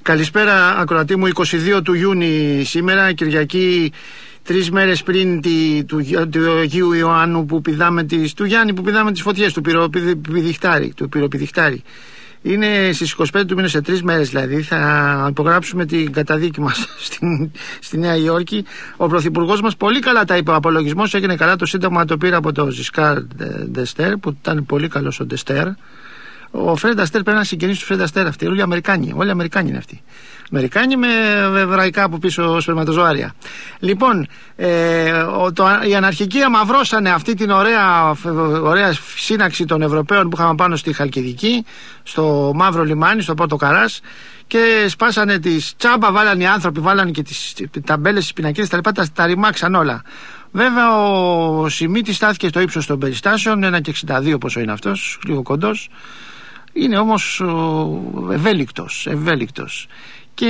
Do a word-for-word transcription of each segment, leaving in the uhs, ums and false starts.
Καλησπέρα ακροατή μου, είκοσι δύο του Ιούνιου σήμερα, Κυριακή, τρεις μέρες πριν τη, του, του Αγίου Ιωάννου που πηδάμε τις, του Γιάννη που πηδάμε τις φωτιές του πυροπηδιχτάρι, του πυροπηδιχτάρι. Είναι στις είκοσι πέντε του μήνα, σε τρεις μέρες δηλαδή, θα υπογράψουμε την καταδίκη μας στην, στη Νέα Υόρκη. Ο Πρωθυπουργός μας πολύ καλά τα είπε, ο απολογισμός έγινε καλά, το σύνταγμα το πήρε από το Ζισκάρ Ντεστέρ, που ήταν πολύ καλός ο Ντεστέρ. Ο Φρεντ Αστέρ πρέπει να συγγενείς του Φρεντ Αστέρ αυτοί. Όλοι οι Αμερικάνοι. Όλοι οι Αμερικάνοι είναι αυτοί. Αμερικάνοι με εβραϊκά από πίσω σπερματοζωάρια. Λοιπόν, ε, το, οι αναρχικοί αμαυρώσανε αυτή την ωραία, ωραία σύναξη των Ευρωπαίων που είχαμε πάνω στη Χαλκιδική, στο Μαύρο Λιμάνι, στο Πόρτο Καράς, και σπάσανε τις τσάμπα, βάλανε οι άνθρωποι, βάλανε και τις ταμπέλες, τις πινακίδες, τα λοιπά, τα, τα ρημάξαν όλα. Βέβαια ο Σιμίτης στάθηκε στο ύψος των περιστάσεων, ένα και εξήντα δύο πόσο είναι αυτός, λίγο κοντός. Είναι όμως ευέλικτος, ευέλικτος. Και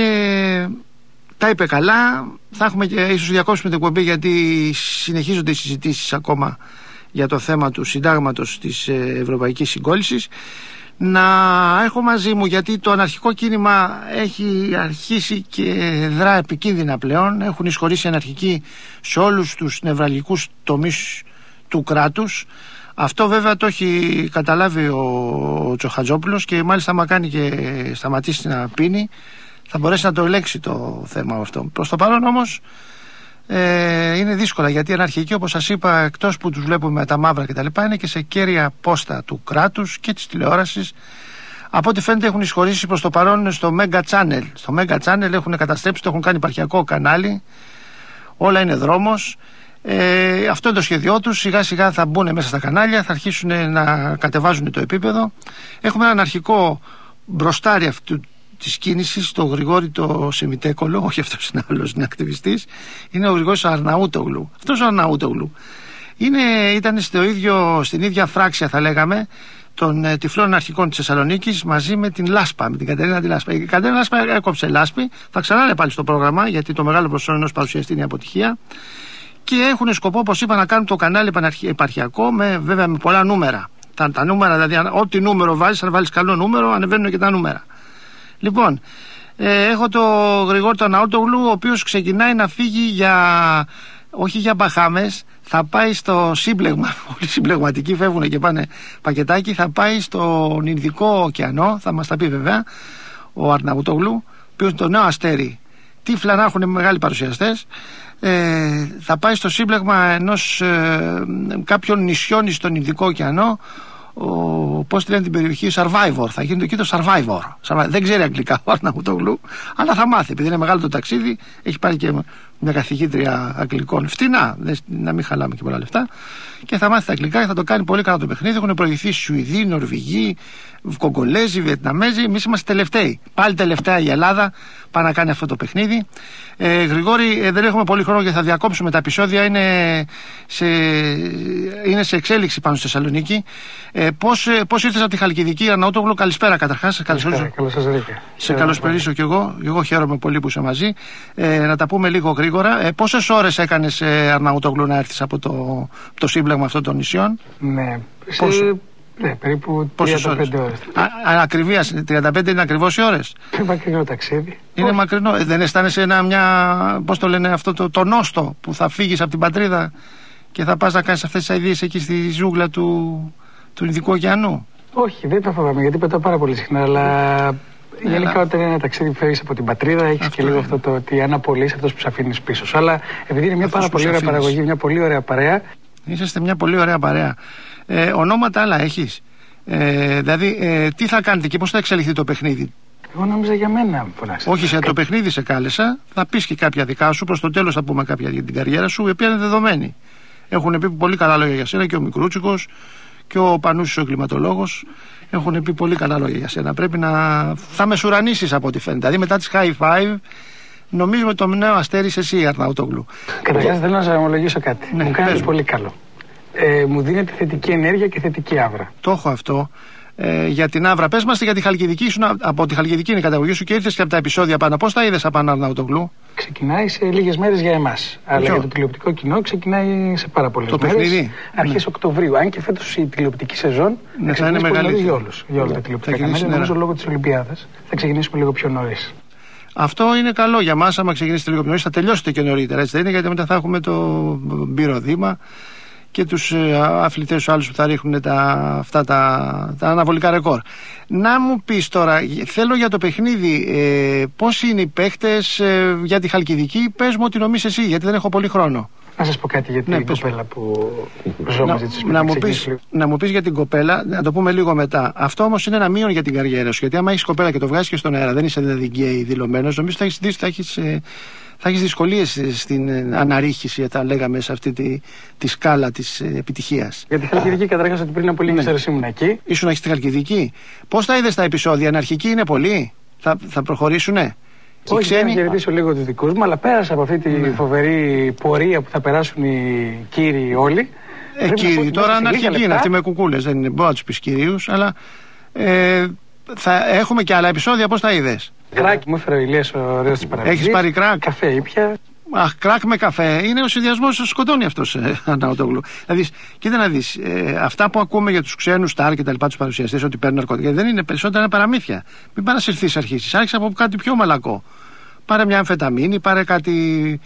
τα είπε καλά. Θα έχουμε και ίσως διακόψουμε την εκπομπή, γιατί συνεχίζονται οι συζητήσεις ακόμα για το θέμα του συντάγματος της Ευρωπαϊκής Συγκόλησης. Να έχω μαζί μου, γιατί το αναρχικό κίνημα έχει αρχίσει και δρά επικίνδυνα πλέον. Έχουν εισχωρήσει αναρχικοί σε όλους τους νευραλγικούς τομείς του κράτους. Αυτό βέβαια το έχει καταλάβει ο Τσοχατζόπουλος, και μάλιστα άμα κάνει και σταματήσει να πίνει θα μπορέσει να το ελέγξει το θέμα αυτό. Προς το παρόν όμως ε, είναι δύσκολα, γιατί οι αναρχικοί, όπως σας είπα, εκτός που τους βλέπουμε με τα μαύρα κτλ, είναι και σε κέρια πόστα του κράτους και της τηλεόρασης. Από ό,τι φαίνεται έχουν εισχωρήσει προς το παρόν στο Mega Channel. Στο Mega Channel έχουν καταστρέψει, το έχουν κάνει επαρχιακό κανάλι. Όλα είναι δρόμος. Ε, αυτό είναι το σχέδιό τους. Σιγά σιγά θα μπουν μέσα στα κανάλια, θα αρχίσουν να κατεβάζουν το επίπεδο. Έχουμε έναν αρχικό μπροστάρι αυτού της κίνησης, το Γρηγόρη το Σεμιτέκολο. Όχι, αυτός είναι άλλος, είναι ακτιβιστής. Είναι ο Γρηγόρης Αρναούτογλου. Αυτός ο Αρναούτογλου είναι, ήταν στο ίδιο, στην ίδια φράξια, θα λέγαμε, των ε, τυφλών αρχικών της Θεσσαλονίκης, μαζί με την Λάσπα, με την Κατερίνα τη Λάσπα. Η Κατερίνα Λάσπα έκοψε λάσπη. Θα ξανά είναι πάλι στο πρόγραμμα, γιατί το μεγάλο προσόν ενός παρουσιαστή είναι η αποτυχία. Και έχουν σκοπό, όπως είπα, να κάνουν το κανάλι επαρχιακό, με, βέβαια με πολλά νούμερα. Τα, τα νούμερα, δηλαδή, ό,τι νούμερο βάζεις, αν βάλεις καλό νούμερο, ανεβαίνουν και τα νούμερα. Λοιπόν, ε, έχω το Γρηγόρη τον Αρναούτογλου, ο οποίος ξεκινάει να φύγει για, όχι για Μπαχάμες, θα πάει στο σύμπλεγμα. Όλοι συμπλεγματικοί φεύγουν και πάνε πακετάκι. Θα πάει στον Ινδικό ωκεανό, θα μας τα πει βέβαια ο Αρναούτογλου, ο οποίος το νέο αστέρι. Τύφλα να έχουν μεγάλοι παρουσιαστές. Ε, θα πάει στο σύμπλεγμα ενός ε, κάποιων νησιών στον Ινδικό ωκεανό. Πώς τη λένε την περιοχή, Survivor. Θα γίνει εκεί το Survivor. Δεν ξέρει αγγλικά ο Αρναούτογλου, αλλά θα μάθει, επειδή είναι μεγάλο το ταξίδι. Έχει πάρει και μια καθηγήτρια αγγλικών φτηνά, να μην χαλάμε και πολλά λεφτά, και θα μάθει τα αγγλικά και θα το κάνει πολύ καλά το παιχνίδι. Έχουν προηγηθεί Σουηδοί, Νορβηγοί, Κογκολέζοι, Βιετναμέζοι. Εμείς είμαστε τελευταίοι. Πάλι τελευταία η Ελλάδα πάει να κάνει αυτό το παιχνίδι. Ε, Γρηγόρη, ε, δεν έχουμε πολύ χρόνο και θα διακόψουμε τα επεισόδια. Είναι σε, είναι σε εξέλιξη πάνω στη Θεσσαλονίκη. Ε, πώς, ε, πώς ήρθες από τη Χαλκιδική, Αρναούτογλου? Καλησπέρα καταρχάς. Καλησπέρα, καλώς σας βρήκα. Σε καλωσπερίσω κι εγώ. Εγώ χαίρομαι πολύ που είσαι μαζί. Ε, να τα πούμε λίγο γρήγορα. Ε, πόσες ώρες έκανες, ε, Αρναούτογλου, να έρθεις από το, το σύμπλεγμα αυτών των νησιών? Ναι, σε... Ναι, περίπου τριάντα πέντε ώρες. Ακριβία, τριάντα πέντε είναι ακριβώς οι ώρες. Είναι μακρινό ταξίδι. Είναι Όχι. μακρινό. Ε, δεν αισθάνεσαι ένα, μια, πώς το λένε αυτό, το, το νόστο που θα φύγεις από την πατρίδα και θα πας να κάνεις αυτές τις αηδίες εκεί στη ζούγκλα του, του Ινδικού ωκεανού? Όχι, δεν το φοβάμαι, γιατί πετάω πάρα πολύ συχνά, αλλά ναι, γενικά αλλά... όταν είναι ένα ταξίδι που φεύγεις από την πατρίδα, έχεις και λίγο είναι. αυτό το ότι αν απολύσεις αυτός που σε αφήνεις πίσω σου. Αλλά επειδή είναι μια αυτός πάρα πολύ ωραία παραγωγή, μια πολύ ωραία παρέα. Είσαστε μια πολύ ωραία παρέα. Ε, ονόματα άλλα έχεις? Ε, δηλαδή, ε, τι θα κάνετε και πώς θα εξελιχθεί το παιχνίδι? Εγώ νόμιζα για μένα φωνάξατε. Όχι, σε το παιχνίδι σε κάλεσα. Θα πεις και κάποια δικά σου. Προς το τέλος θα πούμε κάποια για την καριέρα σου, η οποία είναι δεδομένη. Έχουν πει πολύ καλά λόγια για σένα, και ο Μικρούτσικος και ο Πανούσης ο εγκληματολόγος. Έχουν πει πολύ καλά λόγια για σένα. Πρέπει να. Θα μεσουρανίσεις από ό,τι φαίνεται. Δηλαδή, μετά τις High Five, νομίζουμε το νέο αστέρι είσαι εσύ, Αρναούτογλου. Καταρχάς, θέλω να σας ομολογήσω κάτι. Ναι, μου κάνετε πολύ καλό. Ε, μου δίνεται θετική ενέργεια και θετική άβρα. Το έχω αυτό. Ε, για την άβρα, πες μας για τη Χαλκιδική. Ήσουν από τη Χαλκιδική είναι η καταγωγή σου και ήρθες και από τα επεισόδια πάνω. Πώς τα είδες από Αρναούτογλου? Ξεκινάει σε λίγες μέρες για εμάς. Αλλά για το τηλεοπτικό κοινό ξεκινάει σε πάρα πολλές μέρες. Το παιχνίδι. Αρχές ναι. Οκτωβρίου. Αν και φέτος η τηλεοπτική σεζόν ναι, θα είναι μεγαλύτερη για όλους. Για όλα τα τηλεοπτικά κανάλια. Νομίζω λόγω της Ολυμπιάδας θα ξεκινήσουμε λίγο πιο νωρίς. Αυτό είναι καλό για μας. Άμα ξεκινήσετε λίγο πιο νωρίς, θα τελειώσετε και νωρίτερα. Έτσι δεν είναι, γιατί μετά θα έχουμε το μπυροδήμα και τους αθλητές τους άλλους που θα ρίχνουν τα, αυτά τα, τα αναβολικά ρεκόρ. Να μου πεις τώρα, θέλω για το παιχνίδι, ε, πώς είναι οι παίχτες ε, για τη Χαλκιδική. Πες μου ό,τι νομίζεις εσύ, γιατί δεν έχω πολύ χρόνο. Να σας πω κάτι για την ναι, κοπέλα που ζω μαζί της. Να, να, να μου πεις για την κοπέλα, να το πούμε λίγο μετά. Αυτό όμως είναι ένα μείον για την καριέρα σου. Γιατί άμα έχεις κοπέλα και το βγάζεις και στον αέρα, δεν είσαι δηλαδή γκέι δηλωμένος, νομίζω θα έχεις, θα έχεις, θα έχεις δυσκολίες στην αναρρίχηση, τα λέγαμε, σε αυτή τη, τη σκάλα της επιτυχίας. Για τη Χαλκιδική, καταρχάς, ότι πριν από λίγες ώρες ήμουν εκεί. Ήσουν στη Χαλκιδική. Πώς τα είδες τα επεισόδια, αναρχική είναι πολλοί, θα, θα προχωρήσουνε. Όχι, ξένοι... να χαιρετήσω λίγο τους δικούς μου, αλλά πέρασα από αυτή τη ναι. φοβερή πορεία που θα περάσουν οι κύριοι όλοι. Ε, κύριοι, τώρα αναρχικοί είναι αυτοί με κουκούλες, δεν είναι, μπορώ να τους πεις κυρίους, αλλά ε, θα έχουμε και άλλα επεισόδια, πώς τα είδες. Κράκ, μου έφερε ο Ηλίας ο ωραίος της παραγωγής. Έχεις πάρει κράκ. Καφέ ήπια. Αχ, κράκ με καφέ. Είναι ο συνδυασμός, σκοτώνει αυτός, ε, Αναοτόγλου. Δηλαδή, κοίτα να δεις, ε, αυτά που ακούμε για τους ξένους στάρ και τα λοιπά, τους παρουσιαστές, ότι παίρνουν ναρκωτικά, δεν είναι περισσότερα, είναι παραμύθια. Μην παρασυρθείς αρχίσεις. Άρχισε από κάτι πιο μαλακό. Πάρε μια αμφεταμίνη, πάρε κάτι.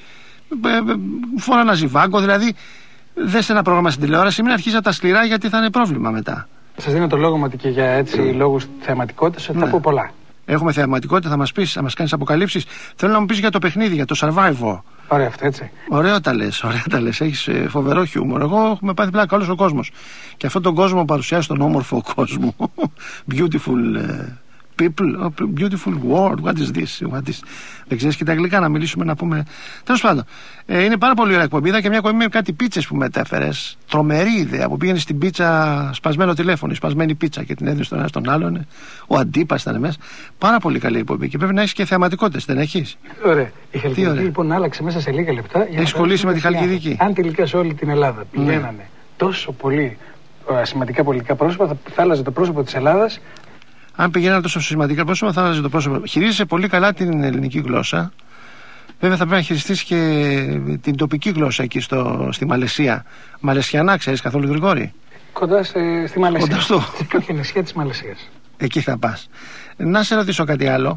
Φόρα ένα ζιβάγκο, δηλαδή. Δες ένα πρόγραμμα στην τηλεόραση, μην αρχίσει τα σκληρά, γιατί θα είναι πρόβλημα μετά. Σας δίνω το λόγο μου ότι και για έτσι mm. λόγους θεαματικότητας ότι ναι. θα πω πολλά. Έχουμε θεαματικότητα, θα μας πεις, θα μας κάνεις αποκαλύψεις. Θέλω να μου πεις για το παιχνίδι, για το Survivor. Ωραία, αυτό έτσι. Ωραίο τα λες, ωραία τα λες. Έχεις ε, φοβερό χιούμορ. Εγώ έχουμε πάθει πλάκα, όλος ο κόσμος. Και αυτόν τον κόσμο παρουσιάζει τον όμορφο κόσμο. Beautiful. Uh... People, oh, beautiful world, what is this, what is... Δεν ξέρεις και τα αγγλικά να μιλήσουμε, να πούμε. Τέλος πάντων, ε, είναι πάρα πολύ ωραία εκπομπή. Είδα και μια εκπομπή με κάτι πίτσες που μετέφερες. Τρομερή ιδέα που πήγαινε στην πίτσα, σπασμένο τηλέφωνο, σπασμένη πίτσα και την έδινε στον ένα στον άλλον. Ο Αντίπας ήταν μέσα. Πάρα πολύ καλή εκπομπή και πρέπει να έχεις και θεαματικότητες, δεν έχεις? Ωραία. Η Χαλκιδική λοιπόν άλλαξε μέσα σε λίγα λεπτά. Έχεις κολλήσει με τη Χαλκιδική. Αν τελικά σε όλη την Ελλάδα πηγαίνανε ναι. τόσο πολύ ε, σημαντικά πολιτικά πρόσωπα, θα, θα άλλαζε το πρόσωπο της Ελλάδας. Αν πηγαίνανε τόσο σημαντικά πρόσωπα, θα άλλαζε το πρόσωπο. Χειρίζεσαι πολύ καλά την ελληνική γλώσσα. Βέβαια, θα πρέπει να χειριστείς και την τοπική γλώσσα εκεί στο, στη Μαλαισία. Μαλαισιανά, ξέρεις καθόλου, Γρηγόρη? Κοντά σε, στη Μαλαισία. Κοντά στο... σε κάποια νησιά της Μαλαισίας. Εκεί θα πας. Να σε ρωτήσω κάτι άλλο.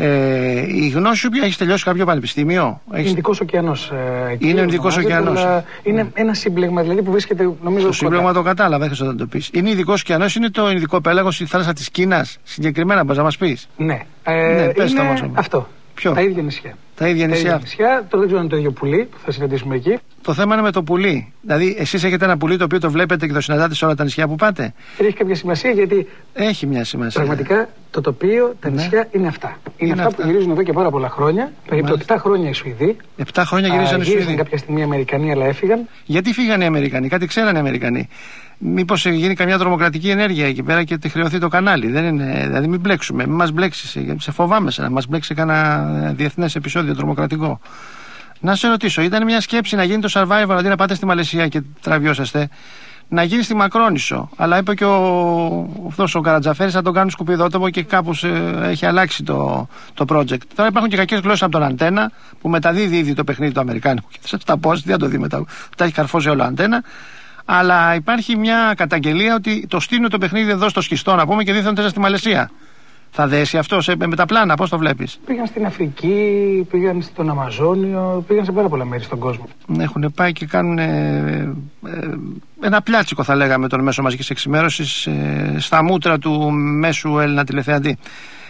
Ε, η γνώση σου πια, έχεις τελειώσει κάποιο πανεπιστήμιο? Έχεις... Είναι Ινδικός ωκεανός. Ε, είναι Ινδικός ωκεανός. Είναι ναι. ένα σύμπλεγμα δηλαδή που βρίσκεται, νομίζω. Το σύμπλεγμα το κατάλαβα, δεν θέλω να το πεις. Είναι Ινδικός ωκεανός, είναι το Ινδικό πέλαγος, η θάλασσα της Κίνας. Συγκεκριμένα, μπορείς να μας πεις? Ναι. Ε, ναι πες είναι το όμως. Αυτό. Ποιο? Τα ίδια νησιά. Τα ίδια νησιά. Τα νησιά. Τώρα δεν ξέρω αν είναι το ίδιο πουλί που θα συναντήσουμε εκεί. Το θέμα είναι με το πουλί. Δηλαδή, εσείς έχετε ένα πουλί το οποίο το βλέπετε και το συναντάτε σε όλα τα νησιά που πάτε. Έχει κάποια σημασία γιατί. Έχει μια σημασία. Πραγματικά το τοπίο, τα ναι. νησιά είναι αυτά. Είναι, είναι αυτά, αυτά που γυρίζουν εδώ και πάρα πολλά χρόνια. Περίπου επτά χρόνια οι Σουηδοί. επτά χρόνια γυρίζαν οι Σουηδοί. Γύρισαν κάποια στιγμή οι Αμερικανοί, αλλά έφυγαν. Γιατί φύγανε οι Αμερικανοί, κάτι ξέρανε οι Αμερικανοί. Μήπως γίνει καμιά τρομοκρατική ενέργεια εκεί πέρα και τη χρεωθεί το κανάλι? Δεν είναι, δηλαδή μην μπλέξουμε, μην μας μπλέξεις. Σε φοβάμαι σε να μας μπλέξει κανένα διεθνές επεισόδιο τρομοκρατικό. Να σε ρωτήσω, ήταν μια σκέψη να γίνει το Survivor αντί να πάτε στη Μαλαισία και τραβιώσαστε, να γίνει στη Μακρόνησο? Αλλά είπε και ο, αυτός ο Καρατζαφέρης θα τον κάνουν σκουπιδότοπο και κάπως ε, έχει αλλάξει το, το project. Τώρα υπάρχουν και κακές γλώσσες από τον Αντένα που μεταδίδει ήδη το παιχνίδι του Αμερικάνικου. Και στα post δεν το δει μετά. Τα έχει καρφώσει όλο Αντένα. Αλλά υπάρχει μια καταγγελία ότι το στείλουν το παιχνίδι εδώ στο σκιστό, να πούμε, και δίθονται στη Μαλαισία. Θα δέσει αυτό σε, με τα πλάνα, πώς το βλέπεις? Πήγαν στην Αφρική, πήγαν στον Αμαζόνιο, πήγαν σε πάρα πολλά μέρη στον κόσμο. Έχουν πάει και κάνουν ε, ε, ένα πλάτσικο, θα λέγαμε, των μέσων μαζικής εξημέρωσης ε, στα μούτρα του μέσου Έλληνα τηλεθεατή.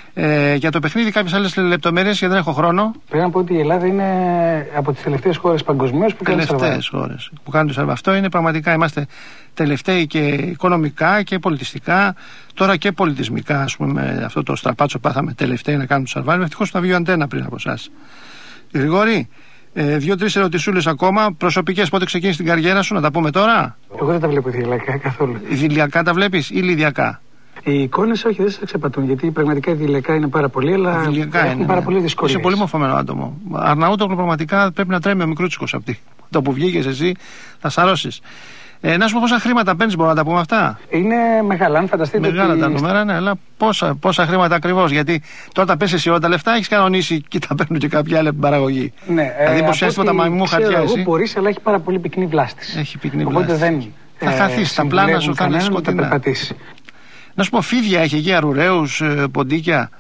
Ε, για το παιχνίδι κάποιες άλλες λεπτομέρειες, γιατί δεν έχω χρόνο. Πρέπει να πω ότι η Ελλάδα είναι από τις τελευταίες χώρες παγκοσμίως που κάνουν survival. Τελευταίες χώρες που κάνουν το survival. Αυτό είναι πραγματικά, είμαστε τελευταίοι και οικονομικά και πολιτιστικά, τώρα και πολιτισμικά, ας πούμε, με αυτό το στραπάτσο πάθαμε τελευταίοι να κάνουμε το survival. Ευτυχώς θα βγει ο Αντένα πριν από εσάς. Γρηγόρη, ε, δύο-τρεις ερωτησούλες ακόμα, προσωπικές, πότε ξεκίνησε την καριέρα σου, να τα πούμε τώρα? Εγώ δεν τα βλέπω ιδηλιακά καθόλου. Ιδηλιακά τα βλέπεις ή λιδιακά? Οι εικόνες όχι, δεν σε εξαπατούν, γιατί πραγματικά ιδηλιακά είναι πάρα πολύ, αλλά έχουν είναι, πάρα ναι. πολύ δυσκολίες. Είσαι πολύ μορφωμένο άτομο. Αρναούτογλου, πραγματικά πρέπει να τρέμει ο μικρούτσικος από τη. Το που βγήκες εσύ θα σαρώσεις. Ε, να σου πω πόσα χρήματα παίρνεις, μπορούμε να τα πούμε αυτά? Είναι μεγάλα, αν φανταστείτε. Μεγάλα ότι... τα νούμερα, ναι, αλλά πόσα, πόσα χρήματα ακριβώς? Γιατί τώρα τα πες εσύ όλα τα λεφτά, έχεις κανονίσει και τα παίρνουν και κάποια άλλη από την παραγωγή. Ναι, δηλαδή, πως τα μαμιμού χαρτιά εσύ. Μπορείς, αλλά έχει πάρα πολύ πυκνή βλάστηση. Έχει πυκνή βλάστηση. Οπότε δεν. Θα ε, χαθείς, τα πλάνα σου θα είναι σκοτεινά. Να σου πω, φίδια έχει εκεί, αρουραίους, ποντίκια?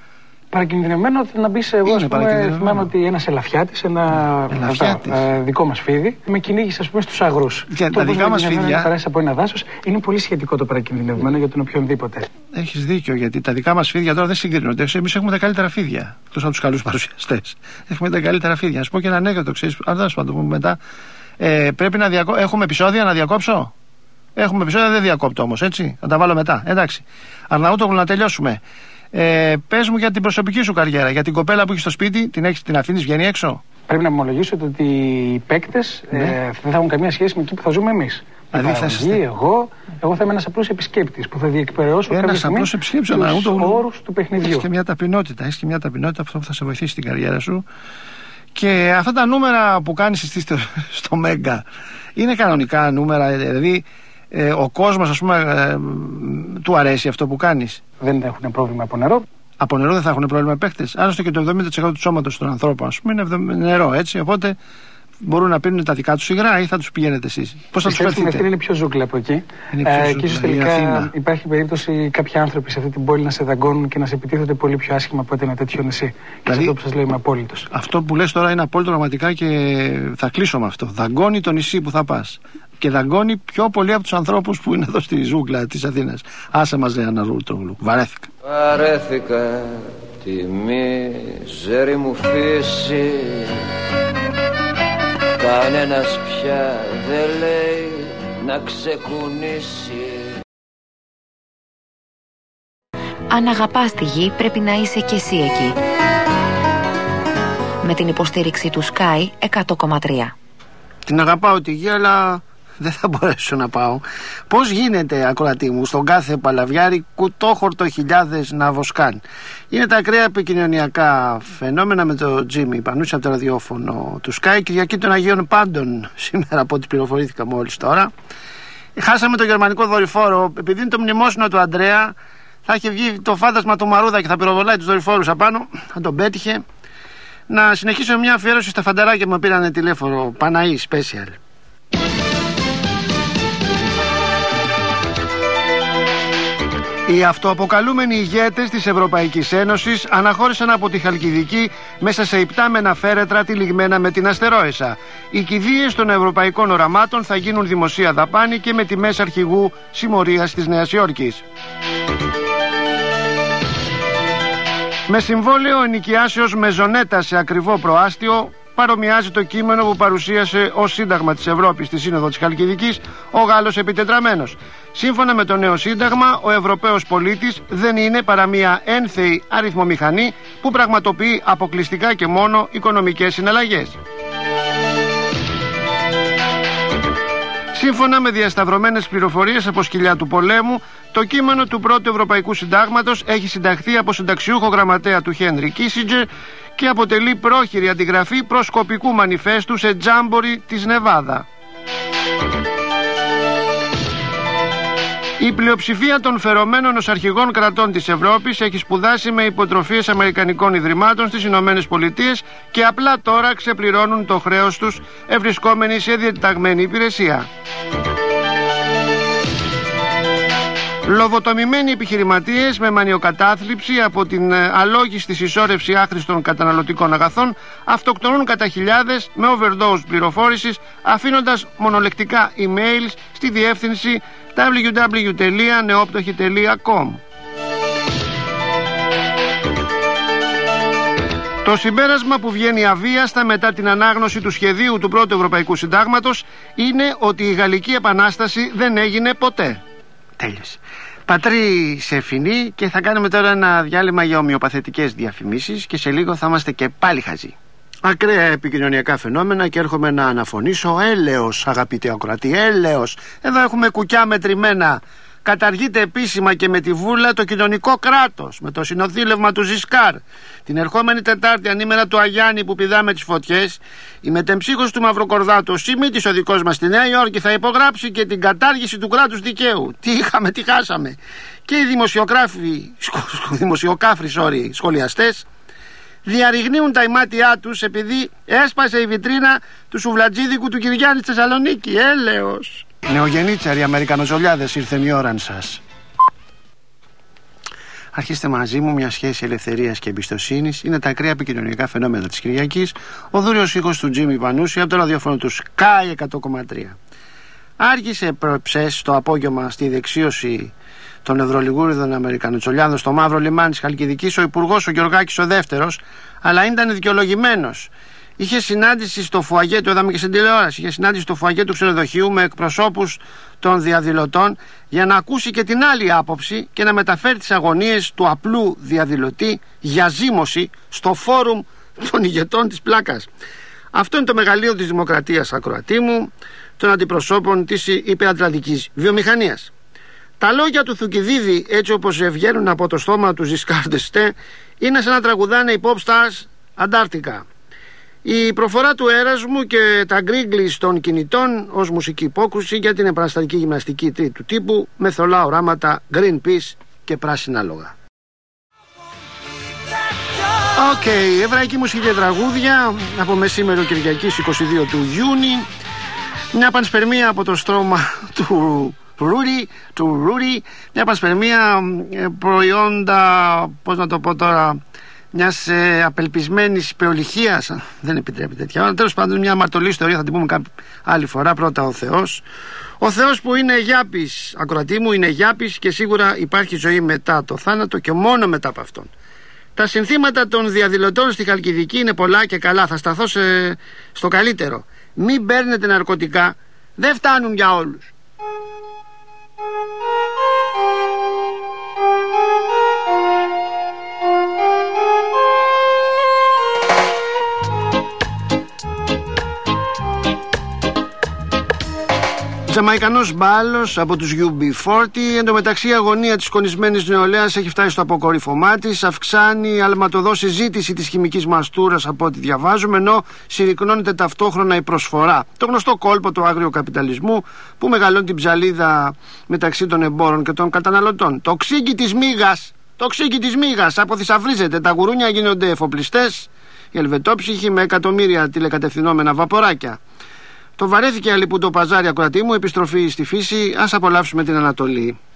Παρακινδυνευμένο να μπει σε εγώ, ας πούμε, θυμάμαι ότι ένας ελαφιάτης, ένα ελαφιάτης. Ε, δικό μας φίδι, με κυνήγησε, ας πούμε, στους αγρούς. Και τα δικά μας φίδια. Να περάσει από ένα δάσος, είναι πολύ σχετικό το παρακινδυνευμένο για τον οποιονδήποτε. Έχεις δίκιο, γιατί τα δικά μας φίδια τώρα δεν συγκρίνονται. Εμείς έχουμε τα καλύτερα φίδια, εκτός από τους καλούς παρουσιαστές. Έχουμε τα καλύτερα φίδια. Α πω και ένα ανέκδοτο, ξέρεις, αλλά θα σου το πούμε μετά. Ε, πρέπει να διακο... Έχουμε επεισόδια να διακόψω. Έχουμε επεισόδια, δεν διακόπτω όμως, έτσι. Θα τα βάλω μετά. Εντάξει. Αρναούτογλου, να τελειώσουμε. Ε, πες μου για την προσωπική σου καριέρα, για την κοπέλα που έχει στο σπίτι, την, έχεις, την αφήνεις, βγαίνει έξω. Πρέπει να ομολογήσω ότι οι παίκτες ναι. ε, δεν θα έχουν καμία σχέση με εκεί που θα ζούμε εμείς. Δηλαδή θα είστε... εγώ, εγώ θα είμαι ένας απλός επισκέπτης που θα διεκπαιρεώσω κάποια στιγμή τους όρους του παιχνιδιού. Έχεις και μια ταπεινότητα, έχεις και μια ταπεινότητα, αυτό που θα σε βοηθήσει στην καριέρα σου. Και αυτά τα νούμερα που κάνεις στο, στο Μέγκα είναι κανονικά νούμερα, δηλαδή ε, ο κόσμος, ας πούμε, ε, του αρέσει αυτό που κάνεις. Δεν έχουν πρόβλημα από νερό. Από νερό δεν θα έχουν πρόβλημα οι παίχτες. Άλλωστε και το εβδομήντα τοις εκατό του σώματος των ανθρώπων, ας πούμε, είναι νερό, έτσι. Οπότε μπορούν να πίνουν τα δικά τους υγρά ή θα τους πηγαίνετε εσείς. Πώς θα τους φέρετε. Αυτή είναι πιο ζούγκλα από εκεί. Ε, και ίσως τελικά υπάρχει περίπτωση κάποιοι άνθρωποι σε αυτή την πόλη να σε δαγκώνουν και να σε επιτίθεται πολύ πιο άσχημα από ένα τέτοιο νησί. Και δηλαδή, αυτό που σας λέω είμαι απόλυτος. Αυτό που λες τώρα είναι απόλυτο πραγματικά και θα κλείσω με αυτό. Δαγκώνει το νησί που θα πας. Και δαγκώνει πιο πολύ από τους ανθρώπους που είναι εδώ στη ζούγκλα της Αθήνας. Άσε μας, λέει Αρναούτογλου. Βαρέθηκα. Βαρέθηκα τη μίζερη μου φύση. Κανένας πια δεν λέει να ξεκουνήσει. Αν αγαπάς τη γη, πρέπει να είσαι και εσύ εκεί. Με την υποστήριξη του Sky εκατό κόμμα τρία. Την αγαπάω τη γη, αλλά δεν θα μπορέσω να πάω. Πώς γίνεται, ακροατή μου, στον κάθε παλαβιάρι κουτόχορτο χιλιάδες να βοσκάν. Είναι τα ακραία επικοινωνιακά φαινόμενα με το Τζίμι Πανούση από το ραδιόφωνο του Sky. Κυριακή των Αγίων Πάντων, σήμερα από ό,τι πληροφορήθηκα μόλις τώρα. Χάσαμε το γερμανικό δορυφόρο. Επειδή είναι το μνημόσυνο του Αντρέα, θα είχε βγει το φάντασμα του Μαρούδα και θα πυροβολάει τους δορυφόρους απάνω. Θα τον πέτυχε. Να συνεχίσω μια αφιέρωση στα φανταράκια που μου πήρανε τηλέφωνο. Παναή Special. Οι αυτοαποκαλούμενοι ηγέτες της Ευρωπαϊκής Ένωσης αναχώρησαν από τη Χαλκιδική μέσα σε υπτάμενα φέρετρα τυλιγμένα με την αστερόεσα. Οι κηδείες των ευρωπαϊκών οραμάτων θα γίνουν δημοσία δαπάνη και με τιμές αρχηγού συμμορίας της Νέας Υόρκης. Με συμβόλαιο ενοικιάσεως μεζονέτα σε ακριβό προάστιο, παρομοιάζει το κείμενο που παρουσίασε ως Σύνταγμα της Ευρώπης στη Σύνοδο της Χαλκιδικής ο Γάλλος επιτετραμένος. Σύμφωνα με το νέο Σύνταγμα, ο Ευρωπαίος πολίτης δεν είναι παρά μια ένθεη αριθμομηχανή που πραγματοποιεί αποκλειστικά και μόνο οικονομικές συναλλαγές. Σύμφωνα με διασταυρωμένες πληροφορίες από σκυλιά του πολέμου, το κείμενο του πρώτου Ευρωπαϊκού Συντάγματος έχει συνταχθεί από συνταξιούχο γραμματέα του Χένρι Κίσιντζερ και αποτελεί πρόχειρη αντιγραφή προσκοπικού μανιφέστου σε τζάμπορι της Νεβάδα. Η πλειοψηφία των φερωμένων ως αρχηγών κρατών της Ευρώπης έχει σπουδάσει με υποτροφίες αμερικανικών ιδρυμάτων στις Ηνωμένες Πολιτείες και απλά τώρα ξεπληρώνουν το χρέος τους ευρισκόμενοι σε διαταγμένη υπηρεσία. Λοβοτομημένοι επιχειρηματίες με μανιοκατάθλιψη από την αλόγιστη συσσόρευση άχρηστων καταναλωτικών αγαθών αυτοκτονούν κατά χιλιάδες με overdose πληροφόρησης, αφήνοντας μονολεκτικά emails στη διεύθυνση double-u double-u double-u τελεία νεόπτωχοι τελεία com. Το συμπέρασμα που βγαίνει αβίαστα μετά την ανάγνωση του σχεδίου του πρώτου Ευρωπαϊκού Συντάγματος είναι ότι η Γαλλική Επανάσταση δεν έγινε ποτέ. Τέλειωσε. Πατρί σε φινή, και θα κάνουμε τώρα ένα διάλειμμα για ομοιοπαθητικές διαφημίσεις και σε λίγο θα είμαστε και πάλι χαζοί. Ακραία επικοινωνιακά φαινόμενα και έρχομαι να αναφωνήσω έλεος, αγαπητοί ακροατοί, έλεος. Εδώ έχουμε κουκιά μετρημένα. Καταργείται επίσημα και με τη βούλα το κοινωνικό κράτος, με το συνοθήλευμα του Ζισκάρ. Την ερχόμενη Τετάρτη, ανήμερα του Αγιάννη που πηδάμε τις φωτιές, η μετεμψύχος του Μαυροκορδάτου, ο Σιμίτης ο δικός μας στη Νέα Υόρκη, θα υπογράψει και την κατάργηση του κράτους δικαίου. Τι είχαμε, τι χάσαμε. Και οι δημοσιογράφοι, δημοσιοκάφροι, sorry, σχολιαστές, διαρριγνύουν τα ημάτια τους επειδή έσπασε η βιτρίνα του σουβλατζίδικου του Κυριάννη στη Θεσσαλονίκη. Έλεος. Νεογεννίτσαροι Αμερικανοζολιάδες, ήρθε η ώρα σας. Αρχίστε μαζί μου μια σχέση ελευθερίας και εμπιστοσύνης. Είναι τα ακραία επικοινωνιακά φαινόμενα της Κυριακής. Ο δούριος ήχος του Τζίμι Πανούση από το ραδιόφωνο του Sky εκατό κόμμα τρία. Άρχισε προεψές το απόγευμα στη δεξίωση των Ευρωλιγούριδων Αμερικανοτσολιάδων στο Μαύρο Λιμάνι της Χαλκιδικής ο υπουργός ο Γεωργάκης ο δεύτερος, αλλά ήταν δικαιολογημένος. Είχε συνάντηση στο φουαγέ του, είδαμε και στην τηλεόραση, είχε συνάντηση στο φουαγέ του ξενοδοχείου με εκπροσώπους των διαδηλωτών για να ακούσει και την άλλη άποψη και να μεταφέρει τις αγωνίες του απλού διαδηλωτή για ζήμωση στο φόρουμ των ηγετών της πλάκας. Αυτό είναι το μεγαλείο της δημοκρατίας, ακροατή μου, των αντιπροσώπων της υπερατλαντικής βιομηχανίας. Τα λόγια του Θουκυδίδη, έτσι όπως βγαίνουν από το στόμα του Ζισκάρ ντ'Εστέ, είναι σαν να τραγουδάνε οι pop stars Αντάρτικα. Η προφορά του Έρασμου και τα γκρίγκλις των κινητών ως μουσική υπόκρουση για την επαναστατική γυμναστική τρίτου τύπου με θολά οράματα Greenpeace και πράσινα λόγα. Οκ, okay, εβραϊκή μουσική και τραγούδια από μεσήμερο Κυριακής είκοσι δύο του Ιούνιου. Μια πανσπερμία από το στρώμα του Ρουρι, του Ρουρι, μια πανσπερμία προϊόντα, πώς να το πω τώρα, μιας ε, απελπισμένης υπεολυχίας, δεν επιτρέπεται τέτοια ώρα. Τέλος πάντων, μια αμαρτωλή ιστορία, θα την πούμε κάποια άλλη φορά. Πρώτα ο Θεός. Ο Θεός που είναι γιάπης, ακροατή μου, είναι γιάπης και σίγουρα υπάρχει ζωή μετά το θάνατο και μόνο μετά από αυτόν. Τα συνθήματα των διαδηλωτών στη Χαλκιδική είναι πολλά και καλά. Θα σταθώ σε, στο καλύτερο. Μην παίρνετε ναρκωτικά, δεν φτάνουν για όλους. Τζαμαϊκανός μπάλος από τους γιου μπι φορτί. Εν τω μεταξύ η αγωνία της κονισμένης νεολαίας έχει φτάσει στο αποκορύφωμά της. Αυξάνει η αλματοδός συζήτηση της χημικής μαστούρας από ό,τι διαβάζουμε, ενώ συρρυκνώνεται ταυτόχρονα η προσφορά. Το γνωστό κόλπο του άγριου καπιταλισμού που μεγαλώνει την ψαλίδα μεταξύ των εμπόρων και των καταναλωτών. Το ξύγκι της μύγας, το ξύγκι της μύγας αποθυσαυρίζεται. Τα γουρούνια γίνονται εφοπλιστές, οι ελβετόψυχοι με εκατομμύρια τηλεκατευθυνόμενα βαποράκια. Το βαρέθηκε αλλιπού το παζάρι, ακροατή μου, επιστροφή στη φύση. Ας απολαύσουμε την Ανατολή.